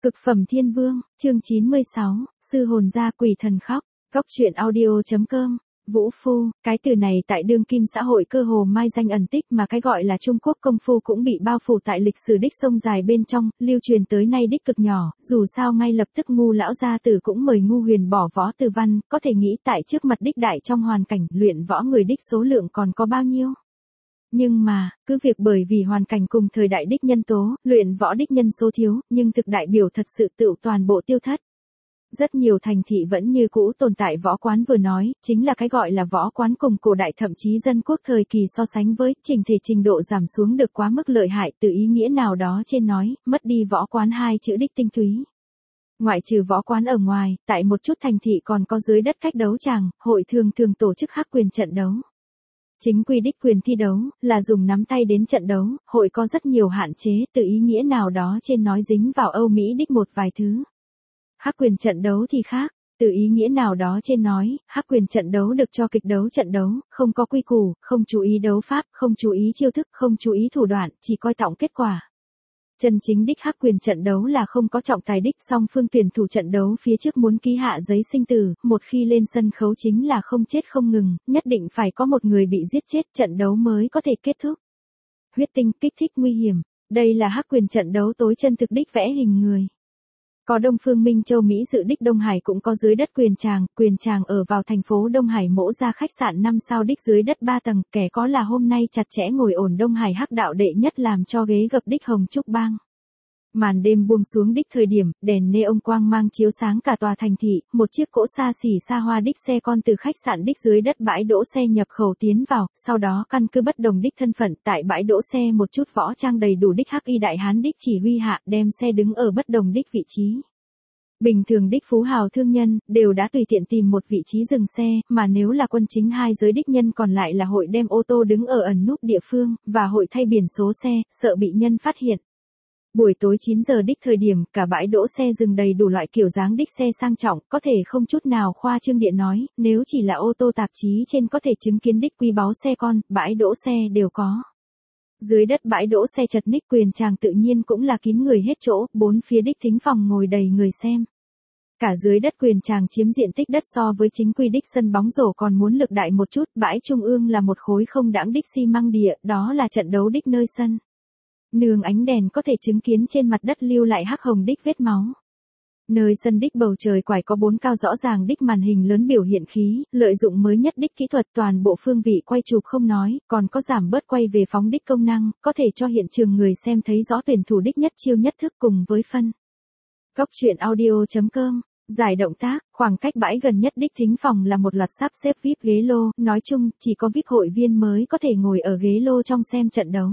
Cực phẩm thiên vương, chương 96, sư hồn gia quỷ thần khóc, góc truyện audio.com. Vũ phu, cái từ này tại đương kim xã hội cơ hồ mai danh ẩn tích, mà cái gọi là Trung Quốc công phu cũng bị bao phủ tại lịch sử đích sông dài bên trong, lưu truyền tới nay đích cực nhỏ, dù sao ngay lập tức ngu lão gia tử cũng mời ngu huyền bỏ võ từ văn, có thể nghĩ tại trước mặt đích đại trong hoàn cảnh luyện võ người đích số lượng còn có bao nhiêu. Nhưng mà, cứ việc bởi vì hoàn cảnh cùng thời đại đích nhân tố, luyện võ đích nhân số thiếu, nhưng thực đại biểu thật sự tựu toàn bộ tiêu thất. Rất nhiều thành thị vẫn như cũ tồn tại võ quán, vừa nói, chính là cái gọi là võ quán cùng cổ đại thậm chí dân quốc thời kỳ so sánh với, trình thể trình độ giảm xuống được quá mức lợi hại, từ ý nghĩa nào đó trên nói, mất đi võ quán hai chữ đích tinh túy. Ngoại trừ võ quán ở ngoài, tại một chút thành thị còn có dưới đất cách đấu tràng, hội thường tổ chức hắc quyền trận đấu. Chính quy đích quyền thi đấu, là dùng nắm tay đến trận đấu, hội có rất nhiều hạn chế, từ ý nghĩa nào đó trên nói dính vào Âu Mỹ đích một vài thứ. Hắc quyền trận đấu thì khác, từ ý nghĩa nào đó trên nói, hắc quyền trận đấu được cho kịch đấu trận đấu, không có quy củ, không chú ý đấu pháp, không chú ý chiêu thức, không chú ý thủ đoạn, chỉ coi trọng kết quả. Chân chính đích hắc quyền trận đấu là không có trọng tài đích, song phương tuyển thủ trận đấu phía trước muốn ký hạ giấy sinh tử, một khi lên sân khấu chính là không chết không ngừng, nhất định phải có một người bị giết chết trận đấu mới có thể kết thúc. Huyết tinh, kích thích, nguy hiểm, đây là hắc quyền trận đấu tối chân thực đích vẽ hình người. Có Đông Phương Minh Châu Mỹ dự đích Đông Hải, cũng có dưới đất quyền tràng ở vào thành phố Đông Hải mỗ ra khách sạn 5 sao đích dưới đất 3 tầng, kẻ có là hôm nay chặt chẽ ngồi ổn Đông Hải hắc đạo đệ nhất làm cho ghế gập đích Hồng Trúc Bang. Màn đêm buông xuống đích thời điểm, đèn neon quang mang chiếu sáng cả tòa thành thị, một chiếc cỗ xa xỉ xa hoa đích xe con từ khách sạn đích dưới đất bãi đỗ xe nhập khẩu tiến vào, sau đó căn cứ bất đồng đích thân phận, tại bãi đỗ xe một chút võ trang đầy đủ đích hắc y đại hán đích chỉ huy hạ, đem xe đứng ở bất đồng đích vị trí. Bình thường đích phú hào thương nhân, đều đã tùy tiện tìm một vị trí dừng xe, mà nếu là quân chính hai giới đích nhân còn lại là hội đem ô tô đứng ở ẩn núp địa phương, và hội thay biển số xe, sợ bị nhân phát hiện. Buổi tối 9 giờ đích thời điểm, cả bãi đỗ xe dừng đầy đủ loại kiểu dáng đích xe sang trọng, có thể không chút nào khoa trương điện nói, nếu chỉ là ô tô tạp chí trên có thể chứng kiến đích quý báu xe con, bãi đỗ xe đều có. Dưới đất bãi đỗ xe chật ních, quyền tràng tự nhiên cũng là kín người hết chỗ, bốn phía đích thính phòng ngồi đầy người xem. Cả dưới đất quyền tràng chiếm diện tích đất so với chính quy đích sân bóng rổ còn muốn lực đại một chút, bãi trung ương là một khối không đãng đích xi măng địa, đó là trận đấu đích nơi sân. Nương ánh đèn có thể chứng kiến trên mặt đất lưu lại hắc hồng đích vết máu. Nơi sân đích bầu trời quải có 4 cao rõ ràng đích màn hình lớn biểu hiện khí, lợi dụng mới nhất đích kỹ thuật, toàn bộ phương vị quay chụp không nói, còn có giảm bớt quay về phóng đích công năng, có thể cho hiện trường người xem thấy rõ tuyển thủ đích nhất chiêu nhất thức cùng với phân. Góc truyện audio.com. Giải động tác, khoảng cách bãi gần nhất đích thính phòng là một loạt sắp xếp VIP ghế lô, nói chung, chỉ có VIP hội viên mới có thể ngồi ở ghế lô trong xem trận đấu.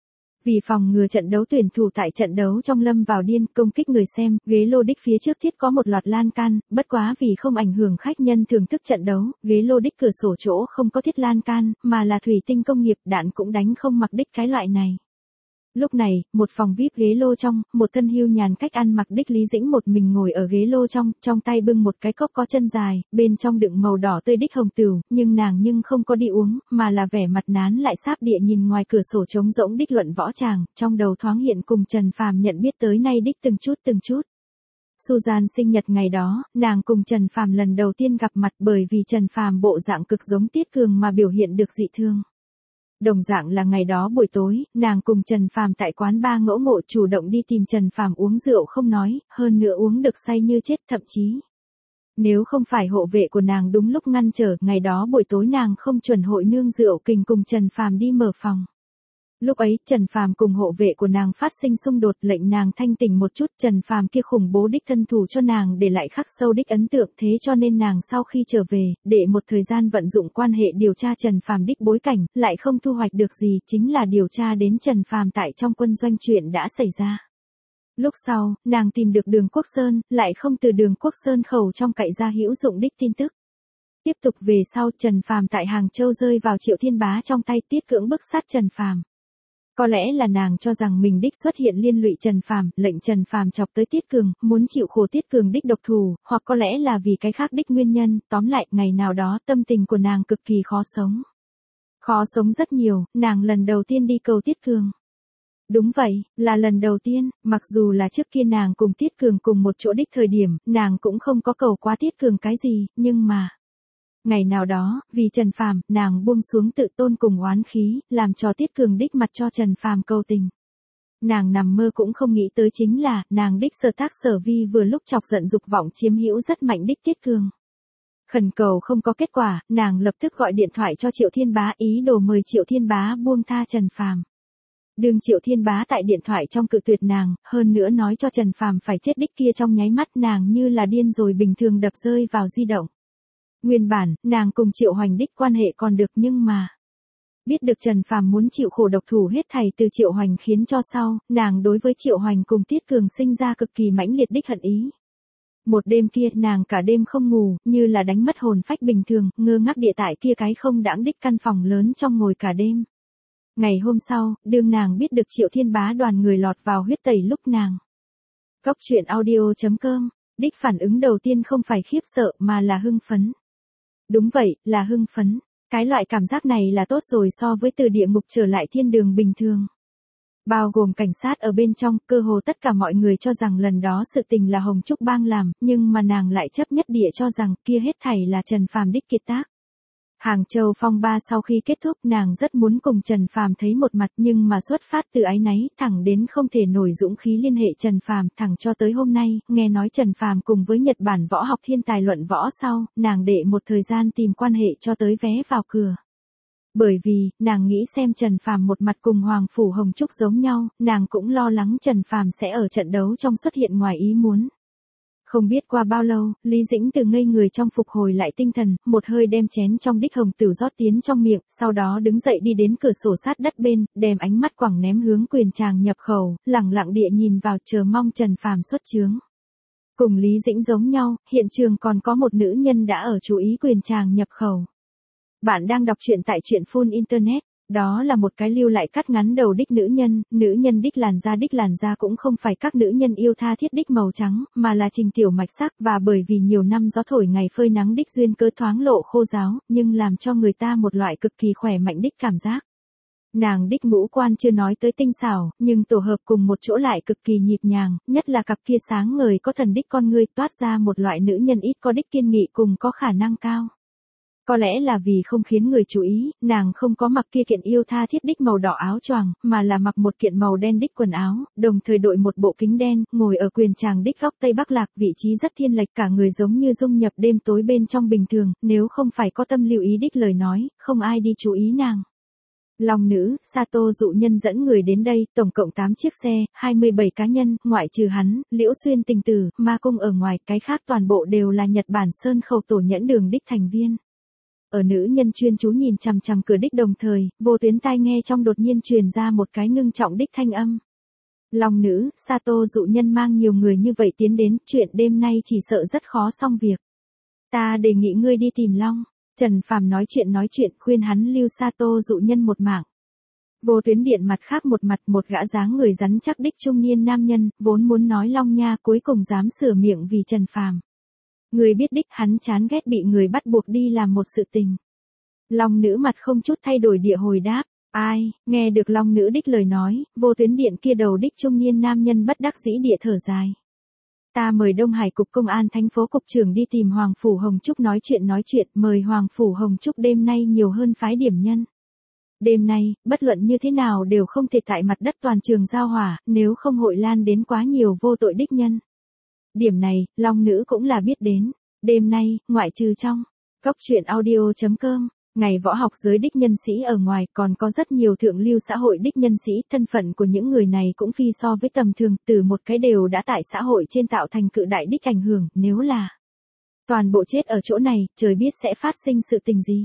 Vì phòng ngừa trận đấu tuyển thủ tại trận đấu trong lâm vào điên công kích người xem, ghế lô đích phía trước thiết có một loạt lan can, bất quá vì không ảnh hưởng khách nhân thưởng thức trận đấu, ghế lô đích cửa sổ chỗ không có thiết lan can, mà là thủy tinh công nghiệp, đạn cũng đánh không mặc đích cái loại này. Lúc này, một phòng VIP ghế lô trong, một thân hưu nhàn cách ăn mặc đích Lý Dĩnh một mình ngồi ở ghế lô trong tay bưng một cái cốc có chân dài, bên trong đựng màu đỏ tươi đích hồng tửu, nhưng nàng không có đi uống, mà là vẻ mặt nán lại sáp địa nhìn ngoài cửa sổ trống rỗng đích luận võ tràng, trong đầu thoáng hiện cùng Trần Phàm nhận biết tới nay đích từng chút. Susan sinh nhật ngày đó, nàng cùng Trần Phàm lần đầu tiên gặp mặt, bởi vì Trần Phàm bộ dạng cực giống Tiết Cường mà biểu hiện được dị thương. Đồng dạng là ngày đó buổi tối, nàng cùng Trần Phàm tại quán bar ngỗ ngộ chủ động đi tìm Trần Phàm uống rượu không nói, hơn nữa uống được say như chết, thậm chí. Nếu không phải hộ vệ của nàng đúng lúc ngăn trở, ngày đó buổi tối nàng không chuẩn hội nương rượu kình cùng Trần Phàm đi mở phòng. Lúc ấy, Trần Phàm cùng hộ vệ của nàng phát sinh xung đột, lệnh nàng thanh tỉnh một chút, Trần Phàm kia khủng bố đích thân thủ cho nàng để lại khắc sâu đích ấn tượng, thế cho nên nàng sau khi trở về, để một thời gian vận dụng quan hệ điều tra Trần Phàm đích bối cảnh, lại không thu hoạch được gì, chính là điều tra đến Trần Phàm tại trong quân doanh chuyện đã xảy ra. Lúc sau, nàng tìm được Đường Quốc Sơn, lại không từ Đường Quốc Sơn khẩu trong cậy ra hữu dụng đích tin tức. Tiếp tục về sau, Trần Phàm tại Hàng Châu rơi vào Triệu Thiên Bá trong tay, Tiết cưỡng bức sát Trần Phàm. Có lẽ là nàng cho rằng mình đích xuất hiện liên lụy Trần Phàm, lệnh Trần Phàm chọc tới Tiết Cường, muốn chịu khổ Tiết Cường đích độc thủ, hoặc có lẽ là vì cái khác đích nguyên nhân, tóm lại, ngày nào đó tâm tình của nàng cực kỳ khó sống. Khó sống rất nhiều, nàng lần đầu tiên đi cầu Tiết Cường. Đúng vậy, là lần đầu tiên, mặc dù là trước kia nàng cùng Tiết Cường cùng một chỗ đích thời điểm, nàng cũng không có cầu quá Tiết Cường cái gì, nhưng mà ngày nào đó, vì Trần Phàm, nàng buông xuống tự tôn cùng oán khí, làm cho Tiết Cường đích mặt cho Trần Phàm cầu tình. Nàng nằm mơ cũng không nghĩ tới chính là, nàng đích Sở Tác Sở Vi vừa lúc chọc giận dục vọng chiếm hữu rất mạnh đích Tiết Cường. Khẩn cầu không có kết quả, nàng lập tức gọi điện thoại cho Triệu Thiên Bá ý đồ mời Triệu Thiên Bá buông tha Trần Phàm. Đường Triệu Thiên Bá tại điện thoại trong cự tuyệt nàng, hơn nữa nói cho Trần Phàm phải chết đích kia trong nháy mắt nàng như là điên rồi bình thường đập rơi vào di động. Nguyên bản, nàng cùng Triệu Hoành đích quan hệ còn được nhưng mà biết được Trần Phàm muốn chịu khổ độc thủ hết thảy từ Triệu Hoành khiến cho sau, nàng đối với Triệu Hoành cùng Tiết Cường sinh ra cực kỳ mãnh liệt đích hận ý. Một đêm kia, nàng cả đêm không ngủ, như là đánh mất hồn phách bình thường, ngơ ngác địa tại kia cái không đãng đích căn phòng lớn trong ngồi cả đêm. Ngày hôm sau, đương nàng biết được Triệu Thiên Bá đoàn người lọt vào huyết tẩy lúc nàng. Cóc truyện audio.com, đích phản ứng đầu tiên không phải khiếp sợ mà là hưng phấn. Đúng vậy, là hưng phấn. Cái loại cảm giác này là tốt rồi so với từ địa ngục trở lại thiên đường bình thường. Bao gồm cảnh sát ở bên trong, cơ hồ tất cả mọi người cho rằng lần đó sự tình là Hồng Trúc Bang làm, nhưng mà nàng lại chấp nhất địa cho rằng kia hết thảy là Trần Phàm đích kiệt tác. Hàng Châu phong ba sau khi kết thúc nàng rất muốn cùng Trần Phàm thấy một mặt nhưng mà xuất phát từ áy náy thẳng đến không thể nổi dũng khí liên hệ Trần Phàm thẳng cho tới hôm nay, nghe nói Trần Phàm cùng với Nhật Bản võ học thiên tài luận võ sau, nàng đệ một thời gian tìm quan hệ cho tới vé vào cửa. Bởi vì, nàng nghĩ xem Trần Phàm một mặt cùng Hoàng Phủ Hồng Trúc giống nhau, nàng cũng lo lắng Trần Phàm sẽ ở trận đấu trong xuất hiện ngoài ý muốn. Không biết qua bao lâu, Lý Dĩnh từ ngây người trong phục hồi lại tinh thần, một hơi đem chén trong đích hồng tử rót tiến trong miệng, sau đó đứng dậy đi đến cửa sổ sát đất bên, đem ánh mắt quẳng ném hướng Quyền Tràng nhập khẩu, lẳng lặng địa nhìn vào chờ mong Trần Phàm xuất chướng. Cùng Lý Dĩnh giống nhau, hiện trường còn có một nữ nhân đã ở chú ý Quyền Tràng nhập khẩu. Bạn đang đọc truyện tại truyện Full Internet. Đó là một cái lưu lại cắt ngắn đầu đích nữ nhân đích làn da cũng không phải các nữ nhân yêu tha thiết đích màu trắng, mà là trình tiểu mạch sắc và bởi vì nhiều năm gió thổi ngày phơi nắng đích duyên cớ thoáng lộ khô ráo, nhưng làm cho người ta một loại cực kỳ khỏe mạnh đích cảm giác. Nàng đích ngũ quan chưa nói tới tinh xảo, nhưng tổ hợp cùng một chỗ lại cực kỳ nhịp nhàng, nhất là cặp kia sáng ngời có thần đích con ngươi toát ra một loại nữ nhân ít có đích kiên nghị cùng có khả năng cao. Có lẽ là vì không khiến người chú ý, nàng không có mặc kia kiện yêu tha thiết đích màu đỏ áo choàng, mà là mặc một kiện màu đen đích quần áo, đồng thời đội một bộ kính đen, ngồi ở Quyền Tràng đích góc Tây Bắc Lạc, vị trí rất thiên lệch cả người giống như dung nhập đêm tối bên trong bình thường, nếu không phải có tâm lưu ý đích lời nói, không ai đi chú ý nàng. Long nữ, Sato dụ nhân dẫn người đến đây, tổng cộng 8 chiếc xe, 27 cá nhân, ngoại trừ hắn, Liễu Xuyên tình tử, Ma Cung ở ngoài, cái khác toàn bộ đều là Nhật Bản Sơn Khẩu tổ nhẫn đường đích thành viên. Ở nữ nhân chuyên chú nhìn chằm chằm cửa đích đồng thời, vô tuyến tai nghe trong đột nhiên truyền ra một cái ngưng trọng đích thanh âm. Long nữ, Sato dụ nhân mang nhiều người như vậy tiến đến, chuyện đêm nay chỉ sợ rất khó xong việc. Ta đề nghị ngươi đi tìm Long. Trần Phàm nói chuyện khuyên hắn lưu Sato dụ nhân một mạng. Vô tuyến điện mặt khác một mặt một gã dáng người rắn chắc đích trung niên nam nhân, vốn muốn nói Long nha cuối cùng dám sửa miệng vì Trần Phàm. Người biết đích hắn chán ghét bị người bắt buộc đi làm một sự tình. Long nữ mặt không chút thay đổi địa hồi đáp, ai, nghe được Long nữ đích lời nói, vô tuyến điện kia đầu đích trung niên nam nhân bất đắc dĩ địa thở dài. Ta mời Đông Hải Cục Công an thành phố Cục trưởng đi tìm Hoàng Phủ Hồng Trúc nói chuyện, mời Hoàng Phủ Hồng Trúc đêm nay nhiều hơn phái điểm nhân. Đêm nay, bất luận như thế nào đều không thể tại mặt đất toàn trường giao hỏa, nếu không hội lan đến quá nhiều vô tội đích nhân. Điểm này, Long nữ cũng là biết đến. Đêm nay, ngoại trừ trong Cóc truyện audio.com, ngày võ học giới đích nhân sĩ ở ngoài còn có rất nhiều thượng lưu xã hội đích nhân sĩ, thân phận của những người này cũng phi so với tầm thường, từ một cái đều đã tại xã hội trên tạo thành cự đại đích ảnh hưởng, nếu là toàn bộ chết ở chỗ này, trời biết sẽ phát sinh sự tình gì.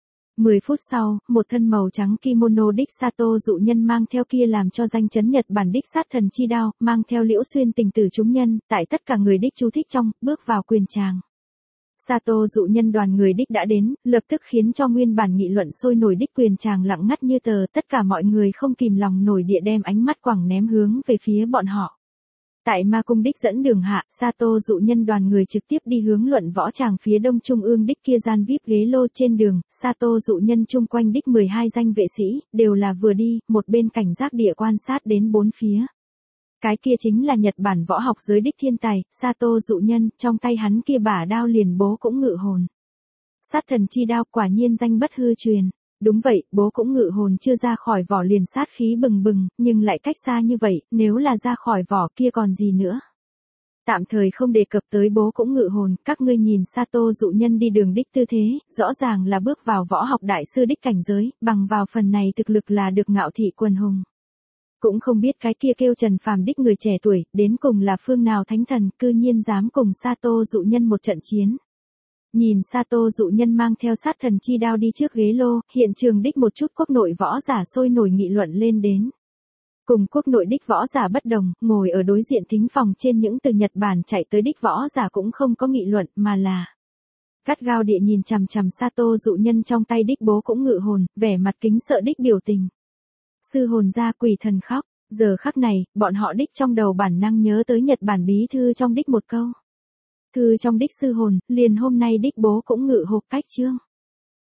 10 phút sau, một thân màu trắng kimono đích Sato dụ nhân mang theo kia làm cho danh chấn Nhật Bản đích sát thần chi đao, mang theo Liễu Xuyên tình tử chúng nhân, tại tất cả người đích chú thích trong, bước vào Quyền Tràng. Sato dụ nhân đoàn người đích đã đến, lập tức khiến cho nguyên bản nghị luận sôi nổi đích Quyền Tràng lặng ngắt như tờ, tất cả mọi người không kìm lòng nổi địa đem ánh mắt quẳng ném hướng về phía bọn họ. Tại Ma Cung đích dẫn đường hạ, Sato dụ nhân đoàn người trực tiếp đi hướng luận võ tràng phía đông trung ương đích kia gian VIP ghế lô trên đường, Sato dụ nhân chung quanh đích 12 danh vệ sĩ, đều là vừa đi, một bên cảnh giác địa quan sát đến bốn phía. Cái kia chính là Nhật Bản võ học giới đích thiên tài, Sato dụ nhân, trong tay hắn kia bả đao liền bố cũng ngự hồn. Sát thần chi đao quả nhiên danh bất hư truyền. Đúng vậy, bố cũng ngự hồn chưa ra khỏi vỏ liền sát khí bừng bừng, nhưng lại cách xa như vậy, nếu là ra khỏi vỏ kia còn gì nữa. Tạm thời không đề cập tới bố cũng ngự hồn, các ngươi nhìn Sato dụ nhân đi đường đích tư thế, rõ ràng là bước vào võ học đại sư đích cảnh giới, bằng vào phần này thực lực là được ngạo thị quần hùng. Cũng không biết cái kia kêu Trần Phàm đích người trẻ tuổi, đến cùng là phương nào thánh thần, cư nhiên dám cùng Sato dụ nhân một trận chiến. Nhìn Sato dụ nhân mang theo sát thần chi đao đi trước ghế lô, hiện trường đích một chút quốc nội võ giả sôi nổi nghị luận lên đến. Cùng quốc nội đích võ giả bất đồng, ngồi ở đối diện thính phòng trên những từ Nhật Bản chạy tới đích võ giả cũng không có nghị luận mà là gắt gao địa nhìn chằm chằm Sato dụ nhân trong tay đích bố cũng ngự hồn, vẻ mặt kính sợ đích biểu tình. Sư hồn gia quỷ thần khóc, giờ khắc này, bọn họ đích trong đầu bản năng nhớ tới Nhật Bản bí thư trong đích một câu. Thư trong đích sư hồn, liền hôm nay đích bố cũng ngự hộp cách chương.